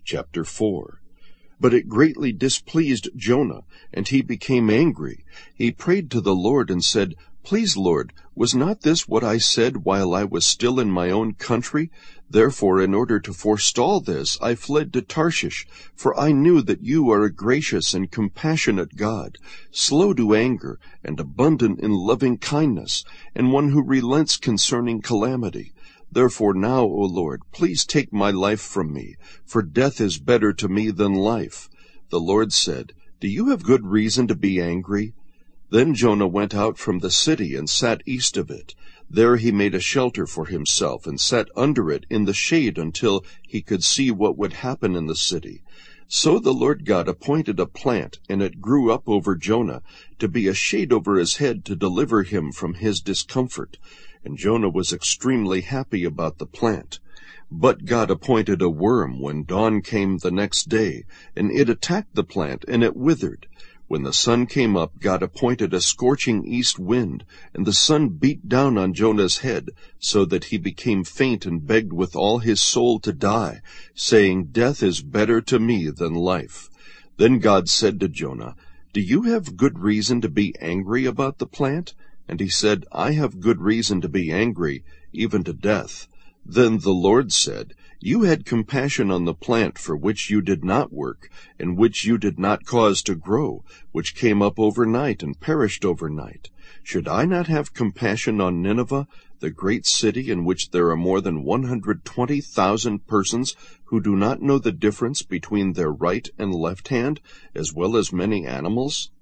Chapter 4. But it greatly displeased Jonah, and he became angry. He prayed to the Lord and said, "Please, Lord, was not this what I said while I was still in my own country? Therefore, in order to forestall this, I fled to Tarshish, for I knew that you are a gracious and compassionate God, slow to anger and abundant in loving kindness, and one who relents concerning calamity. Therefore now, O Lord, please take my life from me, for death is better to me than life." The Lord said, "Do you have good reason to be angry?" Then Jonah went out from the city and sat east of it. There he made a shelter for himself and sat under it in the shade until he could see what would happen in the city. So the Lord God appointed a plant, and it grew up over Jonah, to be a shade over his head to deliver him from his discomfort. And Jonah was extremely happy about the plant. But God appointed a worm when dawn came the next day, and it attacked the plant, and it withered. When the sun came up, God appointed a scorching east wind, and the sun beat down on Jonah's head, so that he became faint and begged with all his soul to die, saying, "Death is better to me than life." Then God said to Jonah, "Do you have good reason to be angry about the plant?" And he said, "I have good reason to be angry, even to death." Then the Lord said, "You had compassion on the plant for which you did not work, and which you did not cause to grow, which came up overnight and perished overnight. Should I not have compassion on Nineveh, the great city in which there are more than 120,000 persons who do not know the difference between their right and left hand, as well as many animals?"